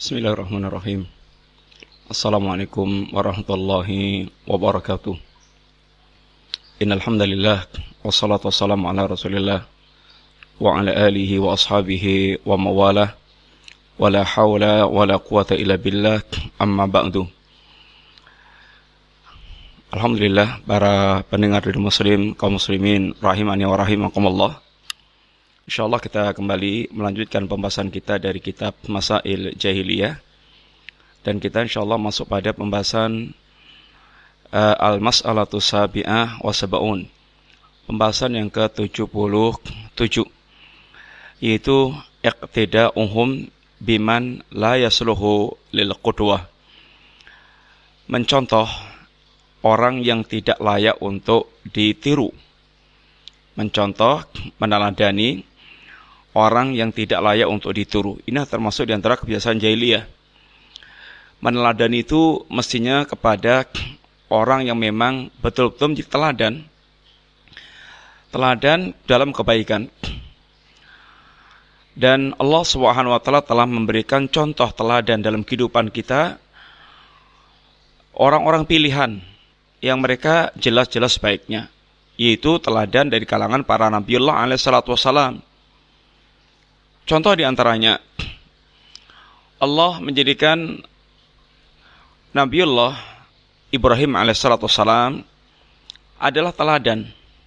Bismillahirrahmanirrahim. Assalamualaikum warahmatullahi wabarakatuh. Innal hamdalillah wassalatu wassalamu ala Rasulillah wa ala alihi wa ashabihi wa mawalah. Wala haula wala quwata illa billah, amma ba'du. Alhamdulillah, para pendengar dari Muslim, kaum muslimin rahimani wa rahimakumullah. Insyaallah kita kembali melanjutkan pembahasan kita dari kitab Masail Jahiliyah, dan kita insyaallah masuk pada pembahasan Al-Mas'alatu Sabi'ah wa Sab'un, pembahasan yang ke-77, yaitu iqtida'uhum biman la yasluhu lil qudwah, mencontoh orang yang tidak layak untuk ditiru, mencontoh, meneladani orang yang tidak layak untuk ditiru. Ini termasuk di antara kebiasaan jahiliyah. Meneladani itu mestinya kepada orang yang memang betul-betul menjadi teladan. Teladan dalam kebaikan. Dan Allah SWT telah memberikan contoh teladan dalam kehidupan kita, orang-orang pilihan yang mereka jelas-jelas baiknya, yaitu teladan dari kalangan para Nabiullah alaihissalam. Contoh diantaranya, Allah menjadikan Nabiullah Ibrahim alaihissalam adalah teladan.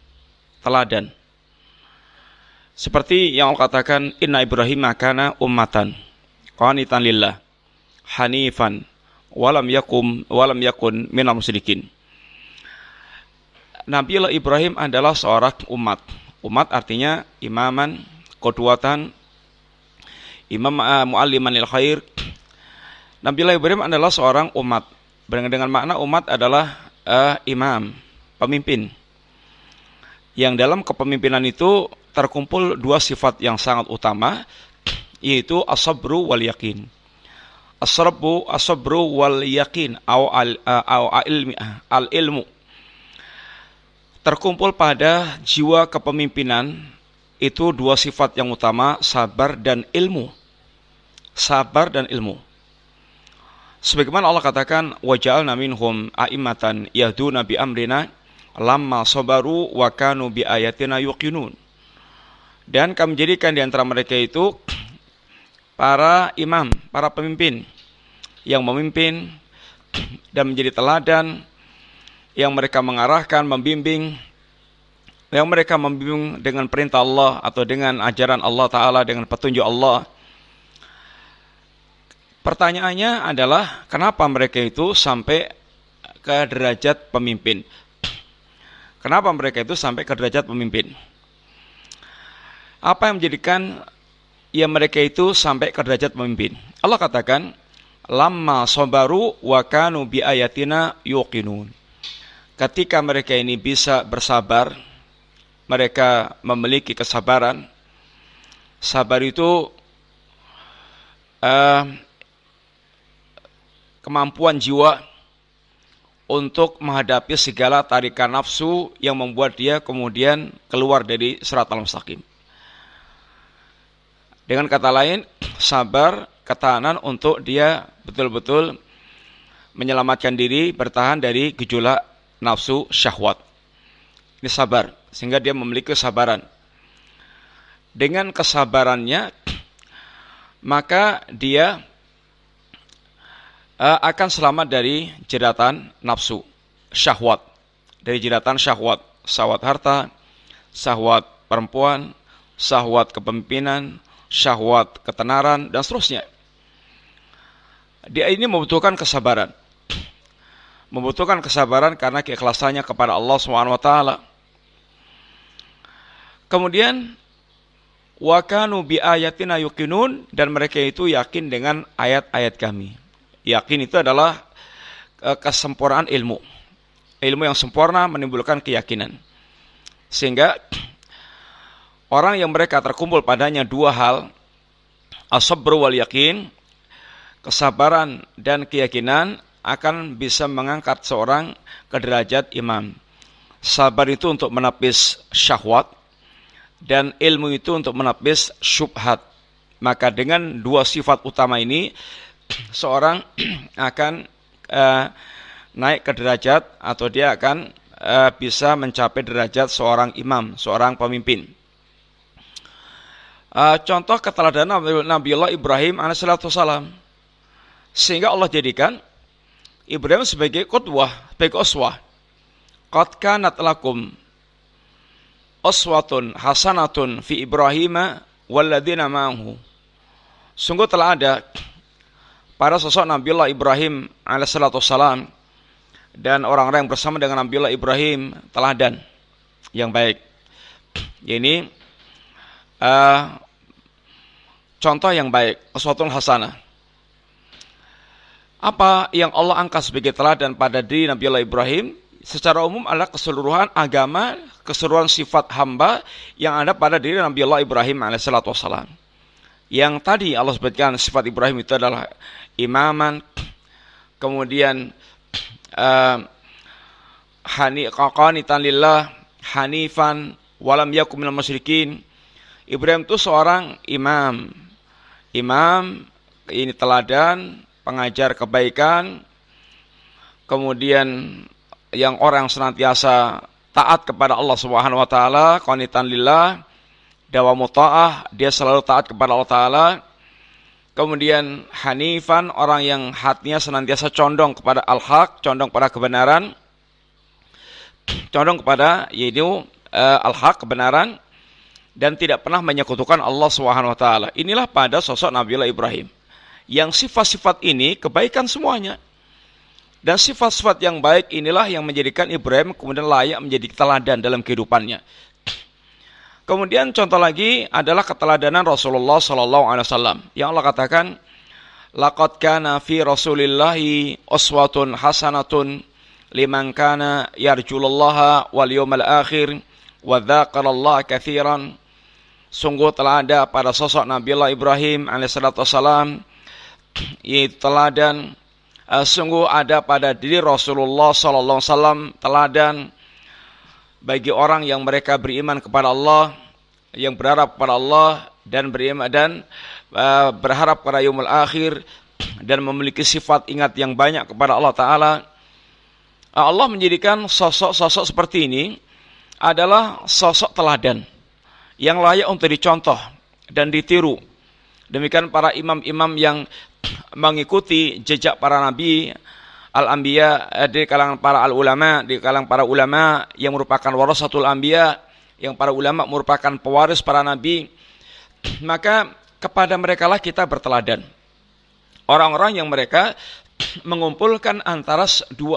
Seperti yang Allah katakan, Inna Ibrahim kana ummatan qanitan lillah hanifan walam yakun minal musyrikin. Nabiullah Ibrahim adalah seorang umat. Umat artinya imaman, qudwatan, imam mualliman lil khair. Nabiullah Ibrahim adalah seorang umat. Dengan makna umat adalah imam, pemimpin. Yang dalam kepemimpinan itu terkumpul dua sifat yang sangat utama, yaitu as-sabru wal yakin. As-sabru wal yakin al-ilmu. Terkumpul pada jiwa kepemimpinan itu dua sifat yang utama, sabar dan ilmu. Sabar dan ilmu. Sebagaimana Allah katakan, waja'alna minhum a'immatan yahduna bi amrina lamma sabaru wa kanu bi ayatina yuqinun. Dan kami jadikan di antara mereka itu para imam, para pemimpin yang memimpin dan menjadi teladan, yang mereka mengarahkan, membimbing, yang mereka membimbing dengan perintah Allah atau dengan ajaran Allah Ta'ala, dengan petunjuk Allah. Pertanyaannya adalah, kenapa mereka itu sampai ke derajat pemimpin? Kenapa mereka itu sampai ke derajat pemimpin? Apa yang menjadikan mereka itu sampai ke derajat pemimpin? Allah katakan, lamma sabaru wa kanu bi ayatina yuqinun. Ketika mereka ini bisa bersabar, mereka memiliki kesabaran. Sabar itu kemampuan jiwa untuk menghadapi segala tarikan nafsu yang membuat dia kemudian keluar dari siratal mustaqim. Dengan kata lain, sabar, ketahanan untuk dia betul-betul menyelamatkan diri, bertahan dari gejolak nafsu syahwat. Ini sabar, sehingga dia memiliki kesabaran. Dengan kesabarannya, maka dia akan selamat dari jeratan nafsu syahwat, dari jeratan syahwat, syahwat harta, syahwat perempuan, syahwat kepemimpinan, syahwat ketenaran, dan seterusnya. Dia ini membutuhkan kesabaran. Membutuhkan kesabaran karena keikhlasannya kepada Allah SWT. Kemudian wa kanu bi ayatina yuqinun, dan mereka itu yakin dengan ayat-ayat kami. Yakin itu adalah kesempurnaan ilmu. Ilmu yang sempurna menimbulkan keyakinan. Sehingga orang yang mereka terkumpul padanya dua hal, as-sabru wal yakin, kesabaran dan keyakinan, akan bisa mengangkat seorang ke derajat imam. Sabar itu untuk menepis syahwat, dan ilmu itu untuk menepis syubhat. Maka dengan dua sifat utama ini, seorang akan naik ke derajat atau dia akan bisa mencapai derajat seorang imam, seorang pemimpin. Contoh keteladanan Nabiullah Ibrahim alaihissalam, sehingga Allah jadikan Ibrahim sebagai qudwah, sebagai uswah. Qad kanat lakum uswatun hasanatun fi Ibrahim walladzina ma'ahu. Sungguh telah ada pada sosok Nabiullah Ibrahim alaihissalam dan orang-orang yang bersama dengan Nabiullah Ibrahim teladan yang baik. Ini contoh yang baik, uswatun hasanah. Apa yang Allah angkat sebagai teladan pada diri Nabiullah Ibrahim secara umum adalah keseluruhan agama, keseluruhan sifat hamba yang ada pada diri Nabiullah Ibrahim alaihissalam. Yang tadi Allah sebutkan sifat Ibrahim itu adalah imaman, kemudian qanitan lillah, hanifan, walam yakum minal musyrikin. Ibrahim itu seorang imam. Imam ini teladan, pengajar kebaikan, kemudian yang orang senantiasa taat kepada Allah Subhanahu wa taala, qanitan lillah, dawamu ta'ah, dia selalu taat kepada Allah taala. Kemudian hanifan, orang yang hatinya senantiasa condong kepada al-haq, condong pada kebenaran, condong kepada yaitu al-haq, kebenaran, dan tidak pernah menyekutukan Allah Subhanahu wa taala. Inilah pada sosok Nabiullah Ibrahim. Yang sifat-sifat ini kebaikan semuanya. Dan sifat-sifat yang baik inilah yang menjadikan Ibrahim kemudian layak menjadi teladan dalam kehidupannya. Kemudian contoh lagi adalah keteladanan Rasulullah sallallahu alaihi wasallam. Yang Allah katakan, laqad kana fi Rasulillahi uswatun hasanatun liman kana yarjullaha wal yawmal akhir wa dzakarallaha katsiran. Sungguh telah ada pada sosok Nabiullah Ibrahim alaihissalam, yaitu teladan. Sungguh ada pada diri Rasulullah sallallahu alaihi wasallam teladan bagi orang yang mereka beriman kepada Allah, yang berharap kepada Allah dan beriman dan berharap pada yaumul akhir dan memiliki sifat ingat yang banyak kepada Allah taala. Allah menjadikan sosok-sosok seperti ini adalah sosok teladan yang layak untuk dicontoh dan ditiru. Demikian para imam-imam yang mengikuti jejak para nabi, al-anbiya, di kalangan para al-ulama, di kalangan para ulama yang merupakan warasatul anbiya, yang para ulama merupakan pewaris para nabi, maka kepada mereka lah kita berteladan. Orang-orang yang mereka mengumpulkan antara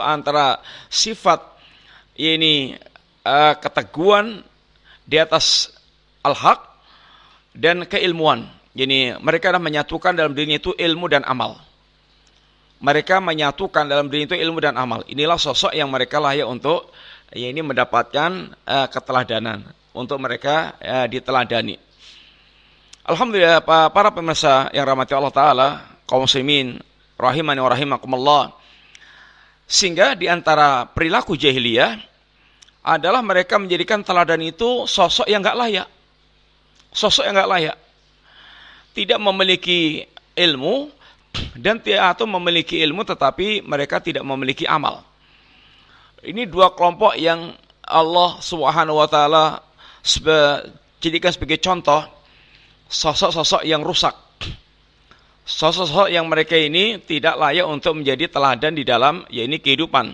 sifat ini keteguhan di atas al-haq dan keilmuan. Jadi mereka dah menyatukan dalam dirinya itu ilmu dan amal. Mereka menyatukan dalam diri itu ilmu dan amal. Inilah sosok yang mereka layak untuk ini mendapatkan keteladanan, untuk mereka diteladani. Alhamdulillah para pemirsa yang rahmati Allah taala, kaum muslimin rahimani wa rahimakumullah. Sehingga di antara perilaku jahiliyah adalah mereka menjadikan teladan itu sosok yang enggak layak. Sosok yang enggak layak. Tidak memiliki ilmu dan atau memiliki ilmu tetapi mereka tidak memiliki amal. Ini dua kelompok yang Allah Subhanahu wa taala jadikan sebagai contoh sosok-sosok yang rusak. Sosok-sosok yang mereka ini tidak layak untuk menjadi teladan di dalam yaitu kehidupan.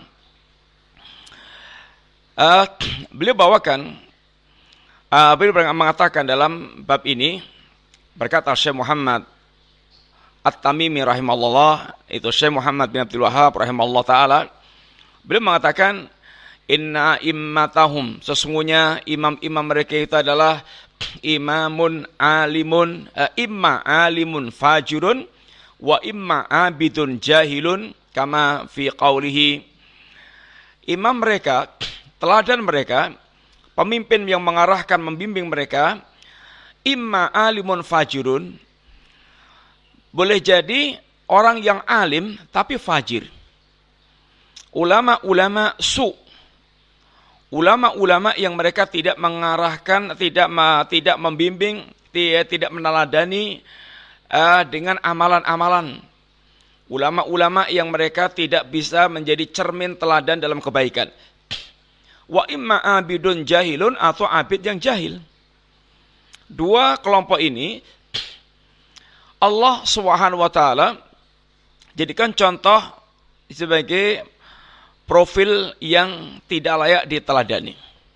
Beliau bawakan beliau mengatakan dalam bab ini, berkata Syekh Muhammad At-Tamimi rahimahullah, itu Syekh Muhammad bin Abdul Wahhab rahimahullah ta'ala, beliau mengatakan, inna immatahum, sesungguhnya imam-imam mereka itu adalah imamun alimun, imma alimun fajirun, wa imma abidun jahilun, kama fi qawlihi. Imam mereka, teladan mereka, pemimpin yang mengarahkan, membimbing mereka, imma alimun fajirun, boleh jadi orang yang alim tapi fajir. Ulama-ulama su, ulama-ulama yang mereka tidak mengarahkan, tidak membimbing, tidak meneladani dengan amalan-amalan. Ulama-ulama yang mereka tidak bisa menjadi cermin teladan dalam kebaikan. Wa imma abidun jahilun, atau abid yang jahil. Dua kelompok ini Allah Subhanahu wa taala jadikan contoh sebagai profil yang tidak layak diteladani.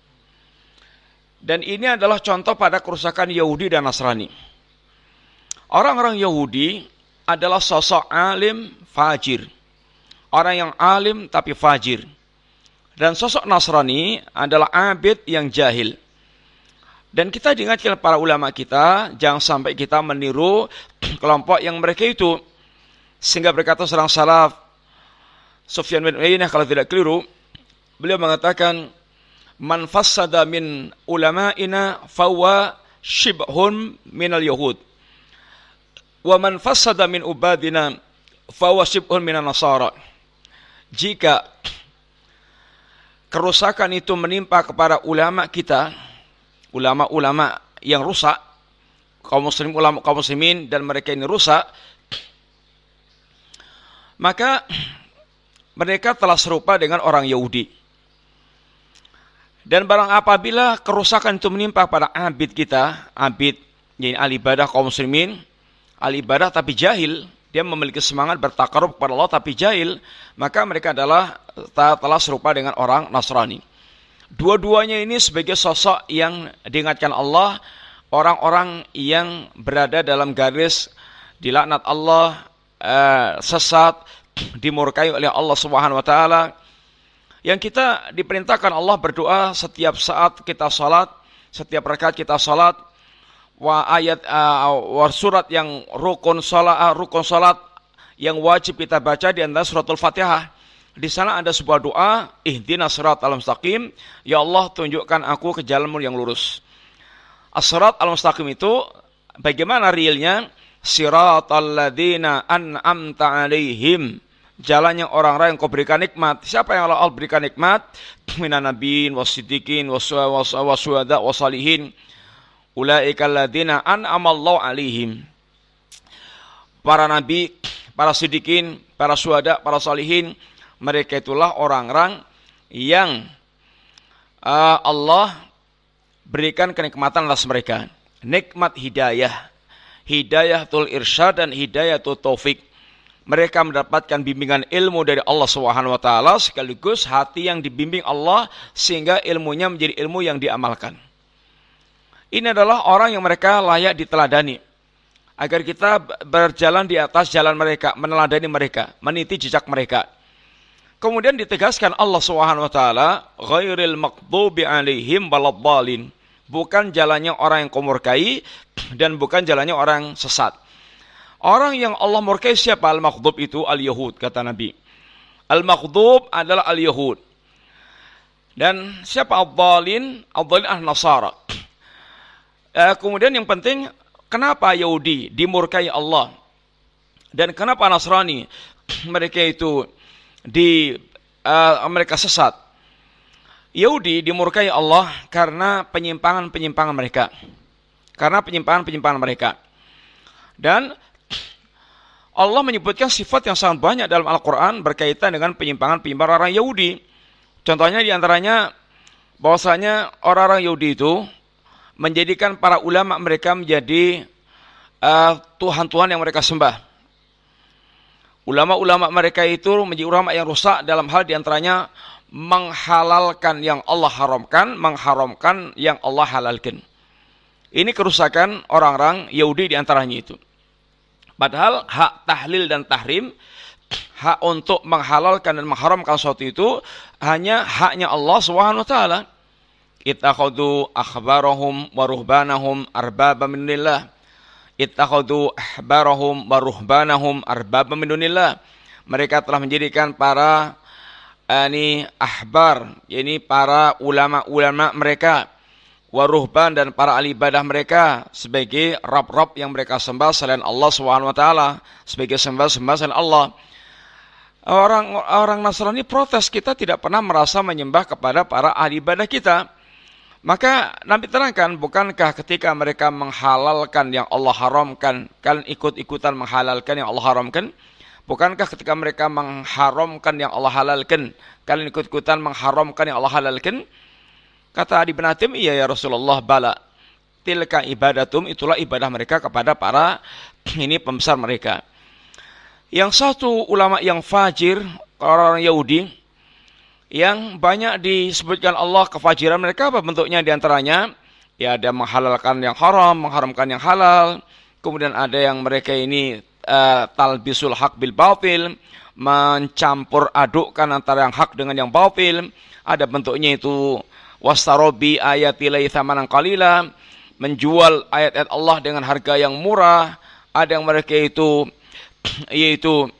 Dan ini adalah contoh pada kerusakan Yahudi dan Nasrani. Orang-orang Yahudi adalah sosok alim fajir. Orang yang alim tapi fajir. Dan sosok Nasrani adalah abid yang jahil. Dan kita diingatkan para ulama kita, jangan sampai kita meniru kelompok yang mereka itu. Sehingga berkata seorang salaf, Sufyan bin Uyainah kalau tidak keliru, beliau mengatakan, man fassada min ulama'ina fawa shibhun minal yahud. Wa man fassada min ubadina fawa shibhun minan nasara. Jika kerusakan itu menimpa kepada ulama kita, ulama-ulama yang rusak, kaum muslimin dan mereka ini rusak, maka mereka telah serupa dengan orang Yahudi. Dan barang apabila kerusakan itu menimpa pada abid kita, abid yang ahli ibadah kaum muslimin, ahli ibadah tapi jahil, dia memiliki semangat bertakarub kepada Allah tapi jahil, maka mereka adalah telah serupa dengan orang Nasrani. Dua-duanya ini sebagai sosok yang diingatkan Allah, orang-orang yang berada dalam garis dilaknat Allah, sesat, dimurkai oleh Allah Subhanahu wa taala. Yang kita diperintahkan Allah berdoa setiap saat kita salat, setiap rakaat kita salat. Surat yang rukun salat yang wajib kita baca di antara suratul Fatihah. Di sana ada sebuah doa, ihdinas siratal mustaqim, ya Allah tunjukkan aku ke jalanmu yang lurus. As-sirat al-mustaqim itu bagaimana realnya? Siratal ladzina an'amta alaihim, jalannya orang-orang yang kau berikan nikmat. Siapa yang Allah berikan nikmat? Minan nabiyyin wasiddiqin wasyuhada wasalihin. Ulaikal ladzina an'amallahu alaihim. Para nabi, para siddiqin, para syuhada, para salihin, mereka itulah orang-orang yang Allah berikan kenikmatan atas mereka. Nikmat hidayah, hidayatul irsyad dan hidayatul taufik. Mereka mendapatkan bimbingan ilmu dari Allah Subhanahu wa taala, sekaligus hati yang dibimbing Allah sehingga ilmunya menjadi ilmu yang diamalkan. Ini adalah orang yang mereka layak diteladani, agar kita berjalan di atas jalan mereka, meneladani mereka, meniti jejak mereka. Kemudian ditegaskan Allah Subhanahu wa taala, ghairil maghdubi alaihim waladdallin, bukan jalannya orang yang kau murkai dan bukan jalannya orang sesat. Orang yang Allah murkai siapa? Al-maghdub itu al-yahud, kata Nabi. Al-maghdub adalah al-yahud. Dan siapa ad-dallin? Ad-dallin an-nasara. Kemudian yang penting, kenapa Yahudi dimurkai Allah? Dan kenapa Nasrani mereka itu mereka sesat? Yahudi dimurkai Allah karena penyimpangan-penyimpangan mereka. Karena penyimpangan-penyimpangan mereka. Dan Allah menyebutkan sifat yang sangat banyak dalam Al-Quran berkaitan dengan penyimpangan-penyimpangan orang Yahudi. Contohnya diantaranya bahwasanya orang-orang Yahudi itu menjadikan para ulama mereka menjadi Tuhan-Tuhan yang mereka sembah. Ulama-ulama mereka itu menjadi ulama yang rusak dalam hal diantaranya menghalalkan yang Allah haramkan, mengharamkan yang Allah halalkan. Ini kerusakan orang-orang Yahudi diantaranya itu. Padahal hak tahlil dan tahrim, hak untuk menghalalkan dan mengharamkan sesuatu itu hanya haknya Allah Subhanahu wa taala. Ittakhadhu akhbarahum wa ruhbanahum arbaba min dunillah. Ittakhadhu ahbarahum wa ruhbanahum arbaba min dunillah. Mereka telah menjadikan para ahbar, yakni para ulama-ulama mereka, waruhban dan para ahli ibadah mereka sebagai rab-rab yang mereka sembah selain Allah Subhanahu wa taala, sebagai sembah-sembah selain Allah. Orang Nasrani protes, kita tidak pernah merasa menyembah kepada para ahli ibadah kita. Maka Nabi terangkan, bukankah ketika mereka menghalalkan yang Allah haramkan, kalian ikut-ikutan menghalalkan yang Allah haramkan? Bukankah ketika mereka mengharamkan yang Allah halalkan, kalian ikut-ikutan mengharamkan yang Allah halalkan? Kata Adi bin Hatim, iya ya Rasulullah, bala. Tilka ibadatum, itulah ibadah mereka kepada para ini pembesar mereka. Yang satu ulama yang fajir, orang Yahudi, yang banyak disebutkan Allah kefajiran mereka, apa bentuknya diantaranya? Ya, ada menghalalkan yang haram, mengharamkan yang halal. Kemudian ada yang mereka ini talbisul haq bil batil, mencampur adukkan antara yang hak dengan yang batil. Ada bentuknya itu wastarobi ayatilai thamanan qalila, menjual ayat-ayat Allah dengan harga yang murah. Ada yang mereka itu yaitu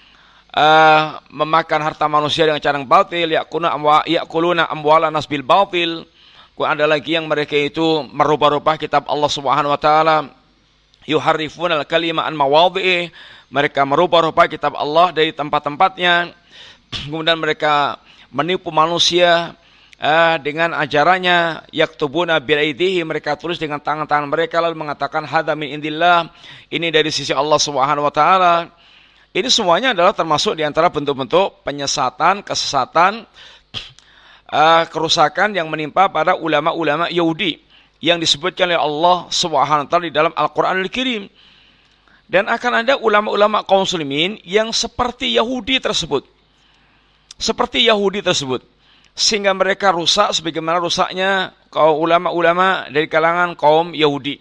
memakan harta manusia dengan cara yang batil, yakuluna amwala nas bil batil. Ada lagi yang mereka itu merubah-rubah kitab Allah Subhanahu wa taala, yuharrifuna al-kalima an mawadhi'i, mereka merubah-rubah kitab Allah dari tempat-tempatnya. Kemudian mereka menipu manusia dengan ajarannya, yaktubuna bil aidihi, mereka tulis dengan tangan-tangan mereka lalu mengatakan hadza min indillah, ini dari sisi Allah Subhanahu wa taala. Ini semuanya adalah termasuk di antara bentuk-bentuk penyesatan, kesesatan, kerusakan yang menimpa pada ulama-ulama Yahudi yang disebutkan oleh Allah Subhanahu wa taala di dalam Al-Qur'anul Karim. Dan akan ada ulama-ulama kaum muslimin yang seperti Yahudi tersebut. Seperti Yahudi tersebut. Sehingga mereka rusak sebagaimana rusaknya kaum ulama-ulama dari kalangan kaum Yahudi.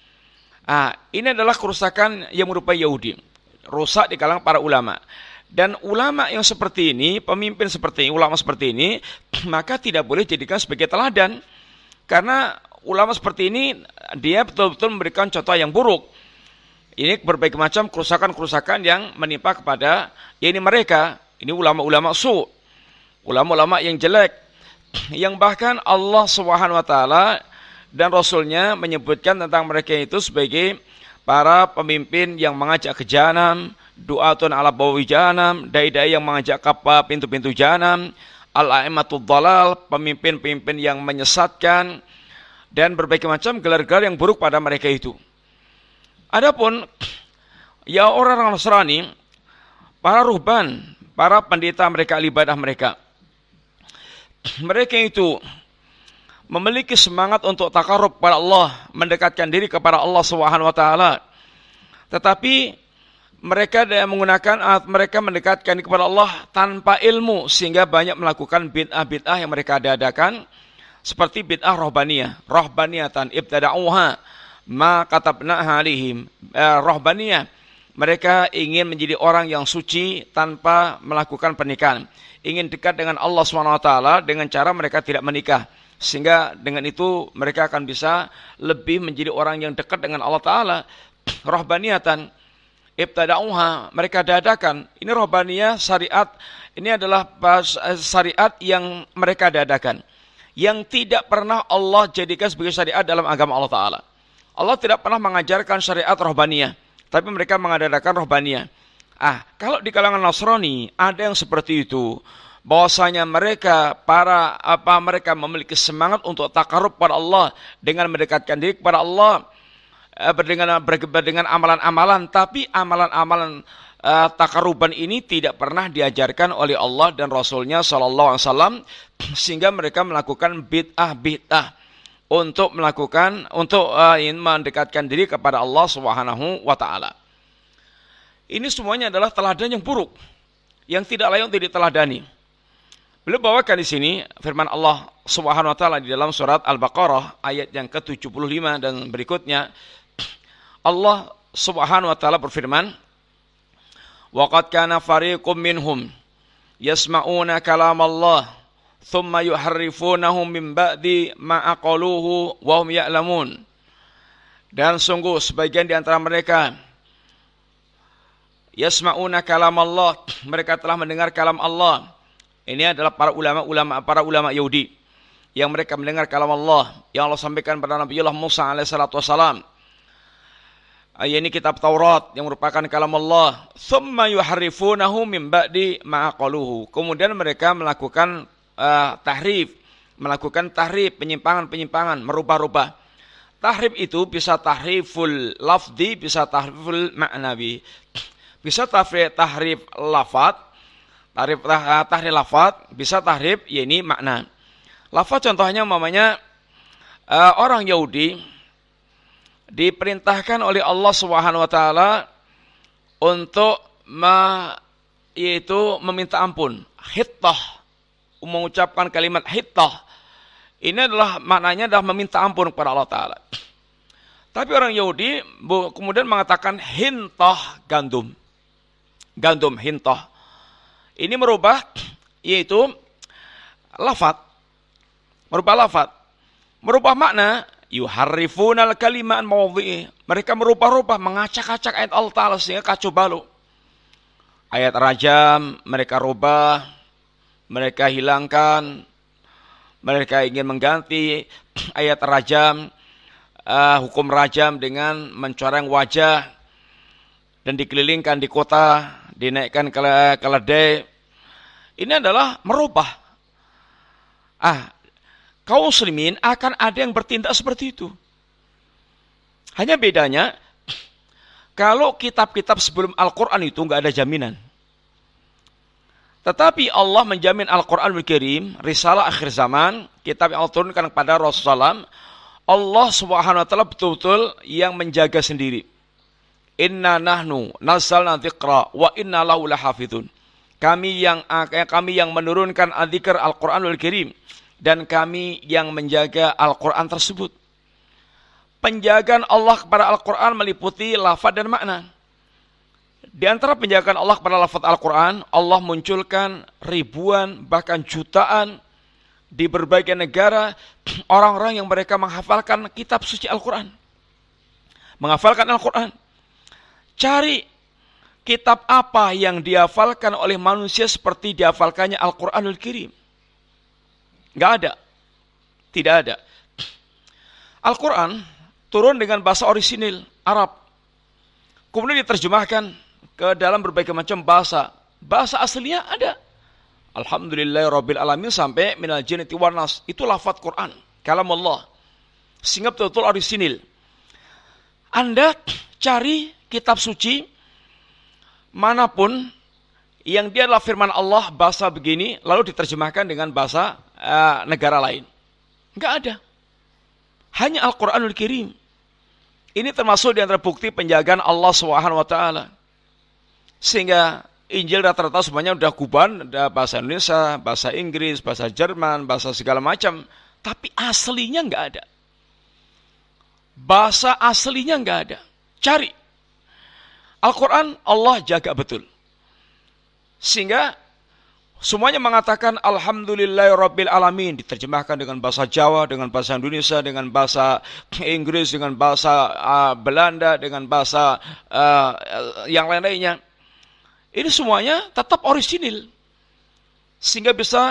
Ini adalah kerusakan yang merupakan Yahudi. Rusak di kalangan para ulama. Dan ulama yang seperti ini, pemimpin seperti ini, ulama seperti ini, maka tidak boleh dijadikan sebagai teladan. Karena ulama seperti ini, dia betul-betul memberikan contoh yang buruk. Ini berbagai macam kerusakan-kerusakan yang menimpa kepada ini mereka. Ini ulama-ulama su, ulama-ulama yang jelek. Yang bahkan Allah Subhanahu wa taala dan Rasulnya menyebutkan tentang mereka itu sebagai para pemimpin yang mengajak ke jahanam, du'atun ala bawi jahanam, dai-dai yang mengajak ke pintu-pintu jahanam, al-a'immatud dhalal, pemimpin-pemimpin yang menyesatkan, dan berbagai macam gelar-gelar yang buruk pada mereka itu. Adapun ya orang-orang Nasrani, para ruhban, para pendeta mereka, ibadah mereka, mereka itu memiliki semangat untuk takarub kepada Allah, mendekatkan diri kepada Allah Subhanahu wa taala. Tetapi mereka mereka mendekatkan kepada Allah tanpa ilmu, sehingga banyak melakukan bid'ah-bid'ah yang mereka adakan, seperti bid'ah rohbaniyatan ibtada'uha ma katabnaha alaihim. Rohbaniyah, mereka ingin menjadi orang yang suci tanpa melakukan pernikahan, ingin dekat dengan Allah Subhanahu wa taala dengan cara mereka tidak menikah, sehingga dengan itu mereka akan bisa lebih menjadi orang yang dekat dengan Allah taala. Rohbaniyatan ibtada'uha, mereka dadakan. Ini rohbaniyah syariat, ini adalah syariat yang mereka dadakan, yang tidak pernah Allah jadikan sebagai syariat dalam agama Allah taala. Allah tidak pernah mengajarkan syariat rohbaniyah, tapi mereka mengadakan rohbaniyah. Kalau di kalangan Nasrani ada yang seperti itu, bahwasanya mereka mereka memiliki semangat untuk takarub pada Allah dengan mendekatkan diri kepada Allah dengan amalan-amalan, tapi amalan-amalan takaruban ini tidak pernah diajarkan oleh Allah dan Rasulnya Sallallahu Alaihi Wasallam, sehingga mereka melakukan bid'ah untuk mendekatkan diri kepada Allah Subhanahu wa taala. Ini semuanya adalah teladan yang buruk, yang tidak layak untuk diteladani. Beliau bawakan di sini firman Allah Subhanahu wa taala di dalam surat Al-Baqarah ayat yang ke-75 dan berikutnya. Allah Subhanahu wa taala berfirman, "Wa qad kana fariqum minhum yasma'una kalam Allah, thumma yuharrifunahu min ba'di ma aqaluhu wa hum ya'lamun." Dan sungguh sebagian di antara mereka yasma'una kalam Allah, mereka telah mendengar kalam Allah. Ini adalah para ulama Yahudi yang mereka mendengar kalam Allah yang Allah sampaikan pada Nabiullah Musa alaihissalatu wassalam. Ini kitab Taurat yang merupakan kalam Allah. Thumma yuharrifunahu min ba'di ma aqaluhu. Kemudian mereka melakukan tahrif, penyimpangan, merubah-rubah. Tahrif itu bisa tahriful lafzi, bisa tahriful ma'nawi. Bisa tahrif lafaz, tahrif lafaz, bisa tahrif yakni makna. Lafaz contohnya umpamanya orang Yahudi diperintahkan oleh Allah Subhanahu wa taala untuk yaitu meminta ampun. Hittah, mengucapkan kalimat hittah. Ini adalah maknanya adalah meminta ampun kepada Allah taala. Tapi orang Yahudi kemudian mengatakan hintah, gandum. Gandum hintah. Ini merubah yaitu lafaz. Merubah lafaz. Merubah makna, yuharrifunal kalima an mawadhi'i. Mereka merubah-rubah, mengacak-acak ayat Allah Ta'ala sehingga kacau balau. Ayat rajam mereka rubah, mereka hilangkan, mereka ingin mengganti ayat rajam, hukum rajam dengan mencoreng wajah dan dikelilingkan di kota, dinaikkan ke keledai. Ini adalah merubah. Kaum muslimin akan ada yang bertindak seperti itu. Hanya bedanya, kalau kitab-kitab sebelum Al-Quran itu nggak ada jaminan. Tetapi Allah menjamin Al-Quranul Karim, risalah akhir zaman, kitab yang Allah turunkan kepada Rasulullah SAW, Allah Subhanahu wa taala betul-betul yang menjaga sendiri. Inna nahnu nazzalna dzikra wa inna lahu lahafizun. Kami yang menurunkan adzikr Al-Qur'anul Karim dan kami yang menjaga Al-Qur'an tersebut. Penjagaan Allah kepada Al-Qur'an meliputi lafaz dan makna. Di antara penjagaan Allah kepada lafaz Al-Qur'an, Allah munculkan ribuan bahkan jutaan di berbagai negara orang-orang yang mereka menghafalkan kitab suci Al-Qur'an. Menghafalkan Al-Qur'an. Cari kitab apa yang dihafalkan oleh manusia seperti dihafalkannya Al-Quranul Karim. Enggak ada. Tidak ada. Al-Quran turun dengan bahasa orisinil Arab. Kemudian diterjemahkan ke dalam berbagai macam bahasa. Bahasa aslinya ada. Alhamdulillahirabbil alamin sampai minal jinnati wan nas. Itu lafaz Quran, kalam Allah. Sehingga betul-betul orisinil. Anda cari kitab suci manapun yang dia adalah firman Allah bahasa begini lalu diterjemahkan dengan bahasa negara lain. Enggak ada. Hanya Al-Qur'anul Karim. Ini termasuk di antara bukti penjagaan Allah Subhanahu wa taala. Sehingga Injil rata-rata semuanya udah kuban, ada bahasa Indonesia, bahasa Inggris, bahasa Jerman, bahasa segala macam, tapi aslinya enggak ada. Bahasa aslinya enggak ada. Cari. Al-Quran Allah jaga betul. Sehingga semuanya mengatakan Alhamdulillahirabbil alamin, diterjemahkan dengan bahasa Jawa, dengan bahasa Indonesia, dengan bahasa Inggris, dengan bahasa Belanda, dengan bahasa yang lain-lainnya. Ini semuanya tetap orisinil. Sehingga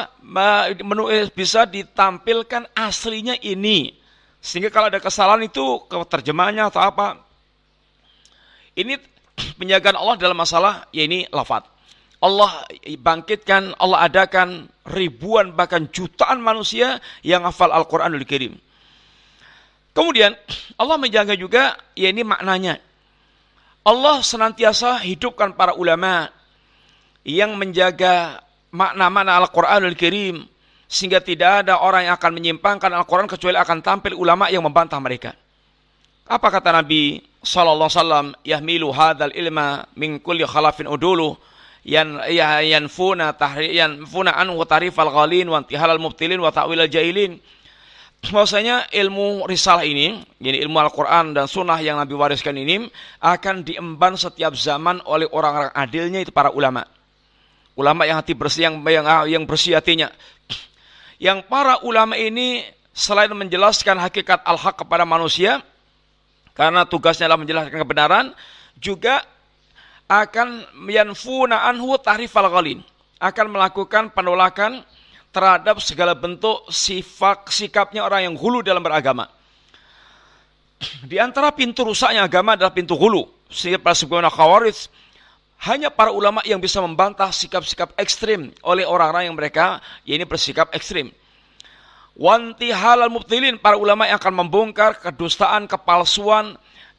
bisa ditampilkan aslinya ini. Sehingga kalau ada kesalahan itu ke terjemahnya atau apa. Ini penjagaan Allah dalam masalah ini lafaz. Allah bangkitkan, Allah adakan ribuan bahkan jutaan manusia yang hafal Al-Qur'anul Karim. Kemudian Allah menjaga juga ini maknanya. Allah senantiasa hidupkan para ulama yang menjaga makna-makna Al-Qur'anul Karim sehingga tidak ada orang yang akan menyimpangkan Al-Qur'an kecuali akan tampil ulama yang membantah mereka. Apa kata Nabi sallallahu alaihi wasallam, yahmilu hadzal ilma min kulli khalafin udulu yanfuna anhu tarifal ghalin wa intihalal mubtilin wa ta'wilal jahilin. Bahwasanya ilmu risalah ini, yani ilmu Al-Qur'an dan sunnah yang Nabi wariskan ini akan diemban setiap zaman oleh orang-orang adilnya, itu para ulama. Ulama yang hati bersih, yang bersih hatinya. Yang para ulama ini selain menjelaskan hakikat al-haq kepada manusia, karena tugasnya adalah menjelaskan kebenaran, juga akan yanfuna anhu tahrifal ghalin, akan melakukan penolakan terhadap segala bentuk sikapnya orang yang hulu dalam beragama. Di antara pintu rusaknya agama adalah pintu hulu. Sehingga sebagaimana Khawarij, hanya para ulama yang bisa membantah sikap-sikap ekstrim oleh orang-orang yang mereka ini bersikap ekstrim. Wanti halal mubtilin, para ulama yang akan membongkar kedustaan, kepalsuan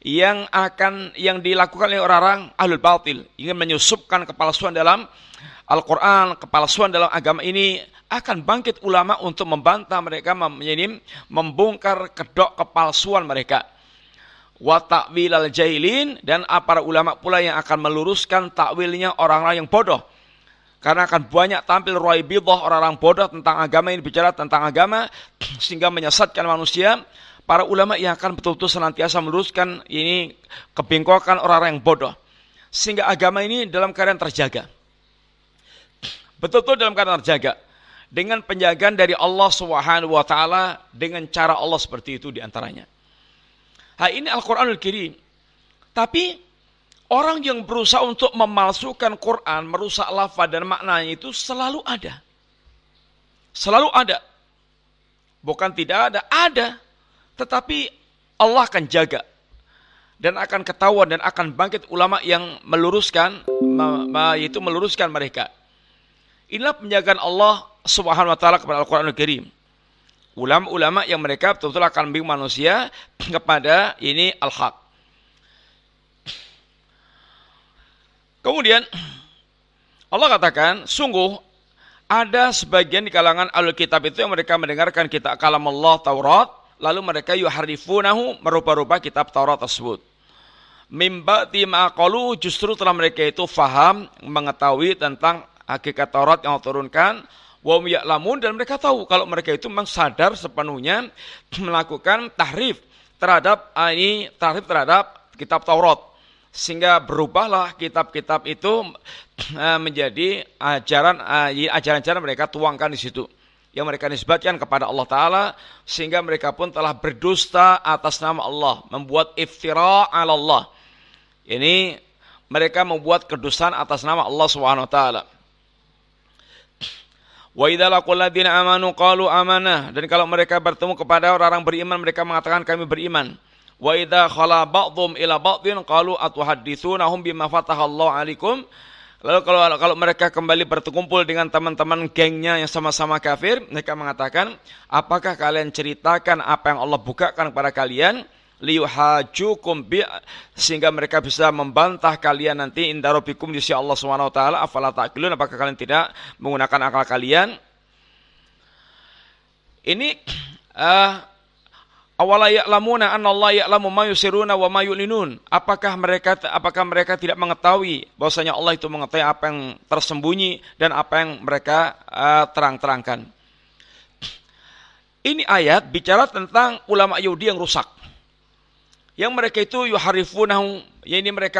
yang dilakukan oleh orang-orang ahlul batil, ingin menyusupkan kepalsuan dalam Al-Quran, kepalsuan dalam agama ini, akan bangkit ulama untuk membantah mereka, membongkar kedok kepalsuan mereka. Wa ta'wil al-jahilin, dan para ulama pula yang akan meluruskan takwilnya orang-orang yang bodoh. Karena akan banyak tampil raibidah, orang-orang bodoh tentang agama ini, bicara tentang agama sehingga menyesatkan manusia. Para ulama yang akan betul-betul senantiasa meluruskan ini kebengkokan orang-orang yang bodoh, sehingga agama ini dalam keadaan terjaga. Betul-betul dalam keadaan terjaga dengan penjagaan dari Allah Subhanahu wa taala, dengan cara Allah seperti itu diantaranya. Ini Al-Qur'anul Karim. Tapi orang yang berusaha untuk memalsukan Quran, merusak lafaz dan maknanya itu selalu ada. Selalu ada. Bukan tidak ada. Tetapi Allah akan jaga dan akan ketahuan dan akan bangkit ulama yang meluruskan, yaitu meluruskan mereka. Inilah penjagaan Allah Subhanahu wa taala kepada Al-Qur'anul Karim. Ulama-ulama yang mereka betul-betul akan membimbing manusia kepada ini al-haq. Kemudian Allah katakan, sungguh ada sebagian di kalangan ahlul kitab itu yang mereka mendengarkan kitab kalam Allah Taurat, lalu mereka yuharifunahu, merubah-rubah kitab Taurat tersebut. Mimba'ti ma'aqalu, justru telah mereka itu faham, mengetahui tentang hakikat Taurat yang Allah turunkan. Wa hum ya'lamun, dan mereka tahu kalau mereka itu memang sadar sepenuhnya melakukan tahrif terhadap kitab Taurat. Sehingga berubahlah kitab-kitab itu menjadi ajaran-ajaran mereka tuangkan di situ, yang mereka nisbatkan kepada Allah Ta'ala, sehingga mereka pun telah berdusta atas nama Allah, membuat iftira ala Allah. Ini mereka membuat kedustaan atas nama Allah Subhanahu wa taala. Wa idza laqul ladzina amanu qalu amanah, dan kalau mereka bertemu kepada orang-orang beriman, mereka mengatakan kami beriman. Wa idza khala ba'dhum ila ba'dhin qalu atuhadditsunahum bima fatahallahu 'alaikum. Lalu kalau mereka kembali berkumpul dengan teman-teman gengnya yang sama-sama kafir, mereka mengatakan, apakah kalian ceritakan apa yang Allah bukakan kepada kalian? Liyuhajukum bi, sehingga mereka bisa membantah kalian nanti inda rabbikum di sisi Allah Subhanahu wa taala. Afala ta'qilun, apakah kalian tidak menggunakan akal kalian? Ini awala ya'lamuna anna Allah ya'lamu ma yusiruna wa ma yu'linun. Apakah mereka tidak mengetahui bahwasanya Allah itu mengetahui apa yang tersembunyi dan apa yang mereka terang-terangkan. Ini ayat bicara tentang ulama Yahudi yang rusak. Yang mereka itu yuharifunahu, yakni mereka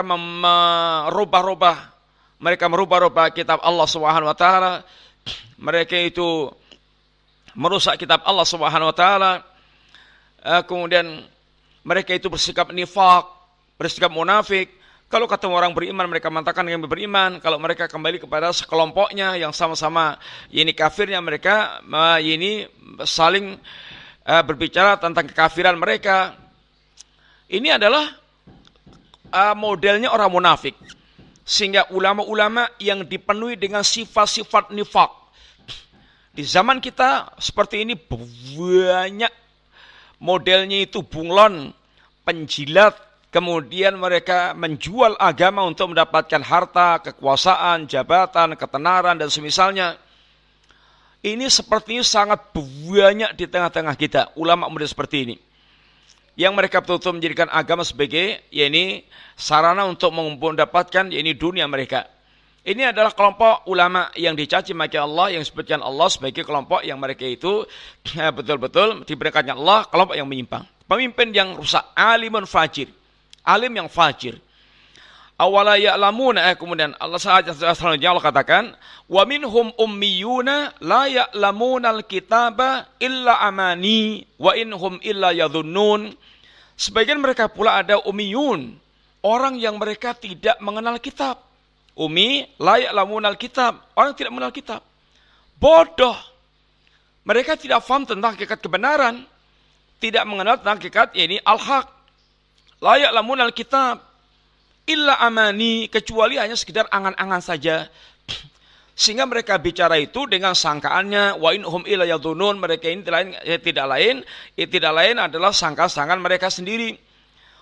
merubah-rubah kitab Allah Subhanahu wa taala. Mereka itu merusak kitab Allah Subhanahu wa taala. Kemudian mereka itu bersikap nifak, bersikap munafik. Kalau ketemu orang beriman, mereka mengatakan yang beriman. Kalau mereka kembali kepada sekelompoknya yang sama-sama ini kafirnya, mereka ini saling berbicara tentang kekafiran mereka. Ini adalah modelnya orang munafik. Sehingga ulama-ulama yang dipenuhi dengan sifat-sifat nifak. Di zaman kita seperti ini banyak modelnya itu bunglon, penjilat, kemudian mereka menjual agama untuk mendapatkan harta, kekuasaan, jabatan, ketenaran, dan semisalnya. Ini sepertinya sangat banyak di tengah-tengah kita, ulama model seperti ini. Yang mereka betul-betul menjadikan agama sebagai sarana untuk mendapatkan dunia mereka. Ini adalah kelompok ulama yang dicaci maki Allah, yang disebutkan Allah sebagai kelompok yang mereka itu betul-betul diberikannya Allah, kelompok yang menyimpang. Pemimpin yang rusak, alimun fajir. Alim yang fajir. Awala ya'lamuna, kemudian Allah selanjutnya Allah katakan, wa minhum ummiyuna la ya'lamuna al-kitaba illa amani wa inhum illa yadhunnun. Sebagian mereka pula ada ummiyun, orang yang mereka tidak mengenal kitab. Ummi la ya'lamuna al-kitab, orang tidak mengenal kitab. Bodoh. Mereka tidak faham tentang hakikat kebenaran, tidak mengenal tentang hakikat al-haq. La ya'lamuna al-kitab illa amani, kecuali hanya sekedar angan-angan saja. Sehingga mereka bicara itu dengan sangkaannya, wa inhum illa yadhunun, mereka ini tidak lain adalah sangka-sangkaan mereka sendiri.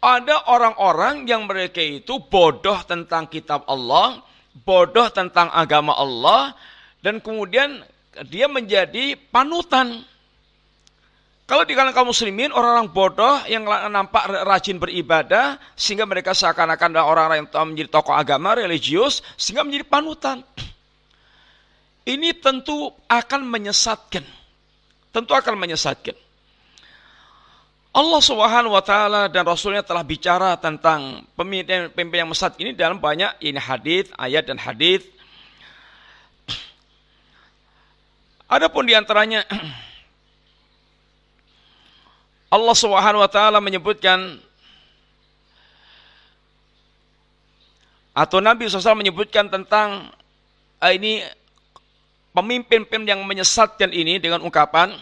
Ada orang-orang yang mereka itu bodoh tentang kitab Allah, bodoh tentang agama Allah, dan kemudian dia menjadi panutan. Kalau di kalangan kaum muslimin, orang-orang bodoh yang nampak rajin beribadah, sehingga mereka seakan-akan adalah orang-orang yang menjadi tokoh agama, religius, sehingga menjadi panutan. Ini tentu akan menyesatkan. Tentu akan menyesatkan. Allah Subhanahu wa taala dan Rasulnya telah bicara tentang pemimpin yang sesat ini dalam banyak hadis, ayat dan hadis. Adapun di antaranya Allah Subhanahu wa taala menyebutkan atau Nabi SAW menyebutkan tentang ini pemimpin yang menyesatkan ini dengan ungkapan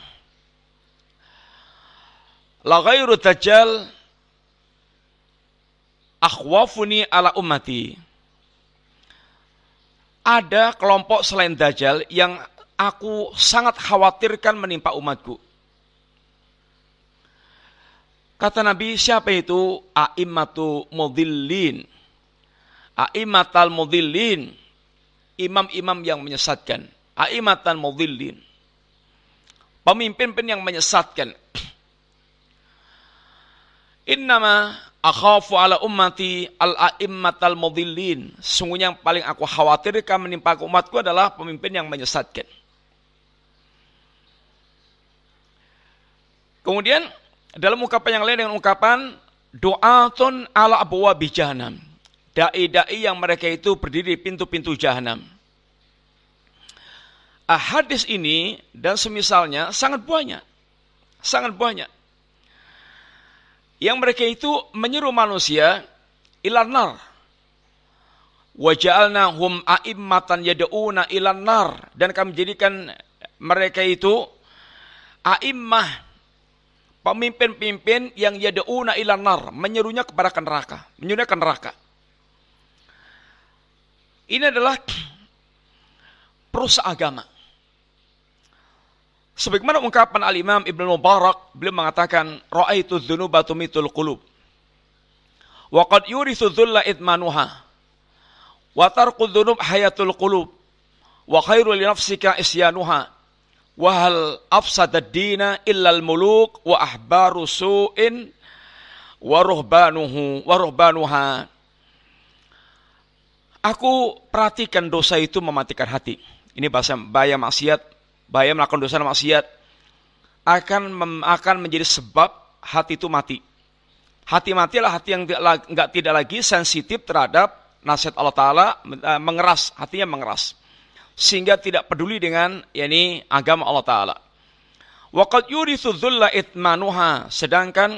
la ghairu dajjal akhwafuni ala ummati. Ada kelompok selain Dajjal yang aku sangat khawatirkan menimpa umatku. Kata Nabi, siapa itu? A'immatu mudhillin. A'immatal mudhillin. Imam-imam yang menyesatkan. A'immatal mudhillin. Pemimpin yang menyesatkan. Innama akhafu ala ummati al-a'immatal mudhillin. Sungguhnya yang paling aku khawatirkan menimpa umatku adalah pemimpin yang menyesatkan. Kemudian dalam ungkapan yang lain dengan ungkapan du'atun ala abwabi jahannam. Dai-dai yang mereka itu berdiri di pintu-pintu jahanam. Hadis ini dan semisalnya sangat banyak. Sangat banyak. Yang mereka itu menyeru manusia ilan nar. Wa ja'alnahum a'immatan yad'una ilan nar. Dan kami jadikan mereka itu a'immah, pemimpin-pemimpin yang yad'una ilan nar, menyerunya kepada neraka, menyerunya ke neraka. Ini adalah perusak agama. Sebagaimana ungkapan Al-Imam Ibn Mubarak, beliau mengatakan, ra'aitu dzunuba tumitul qulub. Wa qad yurithu dzulla idmanuha. Wa tarqu dzunub hayatul qulub. Wa khairu li nafsika isyanuha. Wa hal afsada ad-dina illa al-muluk wa ahbaru su'in wa ruhbanuha. Aku perhatikan dosa itu mematikan hati. Ini bahasa bahaya maksiat. Bahaya melakukan dosa dan maksiat akan menjadi sebab hati itu mati. Hati mati adalah hati yang tidak lagi sensitif terhadap nasihat Allah Ta'ala, mengeras, hatinya mengeras. Sehingga tidak peduli dengan agama Allah Ta'ala. Waqad yurithu dzulla itmanuha. Sedangkan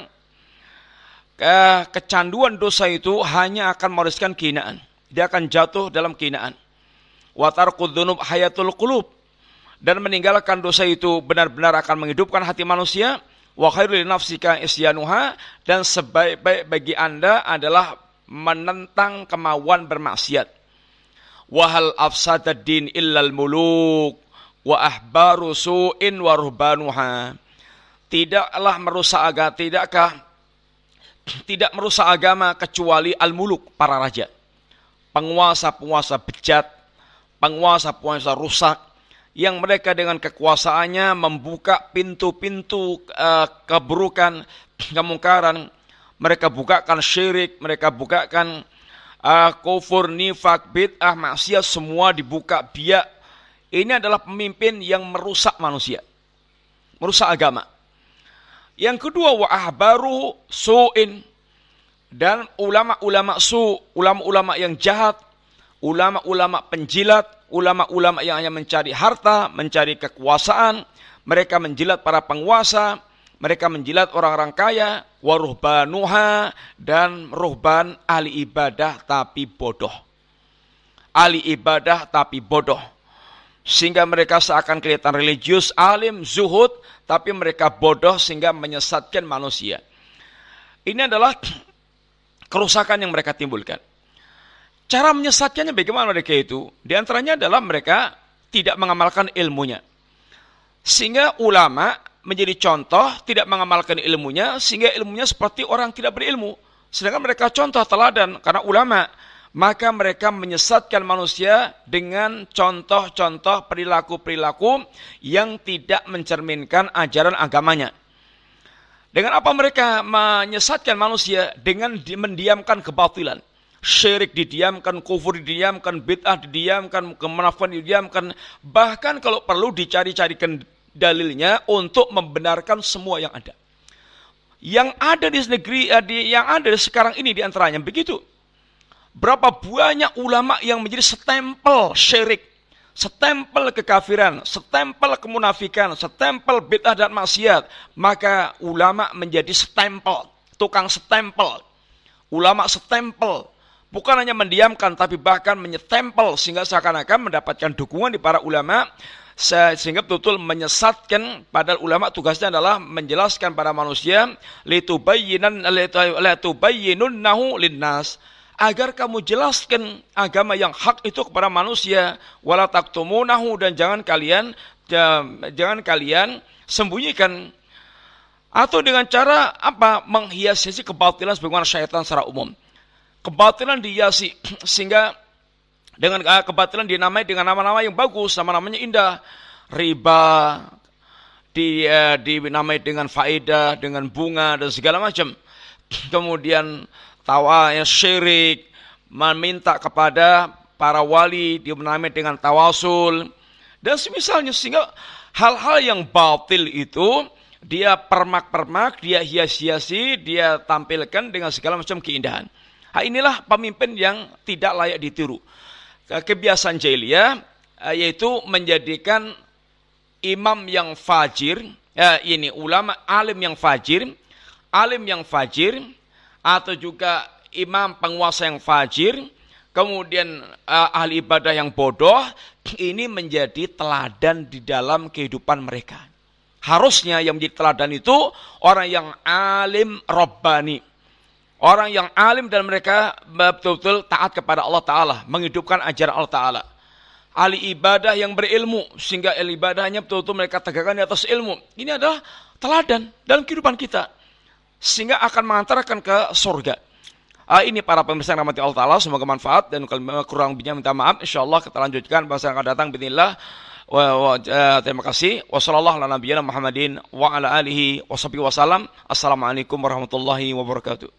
kecanduan dosa itu hanya akan mewariskan kehinaan. Dia akan jatuh dalam kehinaan. Wa tarqud dzunub hayatul qulub. Dan meninggalkan dosa itu benar-benar akan menghidupkan hati manusia. Wa khairul li nafsika isyanuha. Dan sebaik-baik bagi Anda adalah menentang kemauan bermaksiat. Wa hal afsadad din illal muluk wa ahbaru su'in wa ruhbanuha. Tidaklah merusak agama, tidak merusak agama kecuali al-muluk, para raja. Penguasa-penguasa bejat, penguasa-penguasa rusak, yang mereka dengan kekuasaannya membuka pintu-pintu keburukan, kemungkaran. Mereka bukakan syirik, mereka bukakan kufur, nifak, bid'ah, maksiat, semua dibuka biak. Ini adalah pemimpin yang merusak manusia, merusak agama. Yang kedua, wa ahbaru su'in. Dan ulama-ulama ulama-ulama yang jahat, ulama-ulama penjilat, ulama-ulama yang hanya mencari harta, mencari kekuasaan, mereka menjilat para penguasa, mereka menjilat orang-orang kaya, waruhbanuha, dan ruhban ahli ibadah tapi bodoh. Ahli ibadah tapi bodoh. Sehingga mereka seakan kelihatan religius, alim, zuhud, tapi mereka bodoh sehingga menyesatkan manusia. Ini adalah kerusakan yang mereka timbulkan. Cara menyesatkannya bagaimana mereka itu? Di antaranya adalah mereka tidak mengamalkan ilmunya. Sehingga ulama menjadi contoh tidak mengamalkan ilmunya, sehingga ilmunya seperti orang tidak berilmu. Sedangkan mereka contoh teladan karena ulama, maka mereka menyesatkan manusia dengan contoh-contoh perilaku-perilaku yang tidak mencerminkan ajaran agamanya. Dengan apa mereka menyesatkan manusia? Dengan mendiamkan kebatilan. Syirik didiamkan, kufur didiamkan, bid'ah didiamkan, kemunafikan didiamkan. Bahkan kalau perlu dicari-carikan dalilnya untuk membenarkan semua yang ada. Yang ada di negeri, yang ada sekarang ini diantaranya begitu. Berapa banyak ulama yang menjadi stempel syirik, stempel kekafiran, stempel kemunafikan, stempel bid'ah dan maksiat. Maka ulama menjadi stempel, tukang stempel. Ulama stempel, bukan hanya mendiamkan, tapi bahkan menyetempel sehingga seakan-akan mendapatkan dukungan di para ulama. Sehingga betul-betul menyesatkan, padahal ulama tugasnya adalah menjelaskan pada manusia litubayyinunnahu linnas, agar kamu jelaskan agama yang hak itu kepada manusia, wala taktumunahu, dan jangan kalian sembunyikan, atau dengan cara apa? Menghiasi kebatilan sebagaimana syaitan secara umum. Kebatilan dihiasi sehingga dengan kebatilan dinamai dengan nama-nama yang bagus, nama-namanya indah. Riba dinamai dengan faedah, dengan bunga dan segala macam. Kemudian syirik, meminta kepada para wali, dinamai dengan tawasul dan semisalnya. Sehingga hal-hal yang batil itu dia permak-permak, dia hias-hiasi, dia tampilkan dengan segala macam keindahan. Inilah pemimpin yang tidak layak ditiru. Kebiasaan jahiliyah yaitu menjadikan imam yang fajir, ulama alim yang fajir, atau juga imam penguasa yang fajir, kemudian ahli ibadah yang bodoh, ini menjadi teladan di dalam kehidupan mereka. Harusnya yang menjadi teladan itu orang yang alim Rabbani. Orang yang alim dan mereka betul-betul taat kepada Allah Ta'ala, menghidupkan ajaran Allah Ta'ala. Ahli ibadah yang berilmu, sehingga ibadahnya betul-betul mereka tegakkan di atas ilmu. Ini adalah teladan dalam kehidupan kita, sehingga akan mengantarkan ke surga. Ini para pemirsa yang rahmati Allah Ta'ala, semoga manfaat, dan kalau kurang lebihnya minta maaf. InsyaAllah kita lanjutkan bahasa yang akan datang. Bismillah. Terima kasih. Wassalamualaikum warahmatullahi wabarakatuh.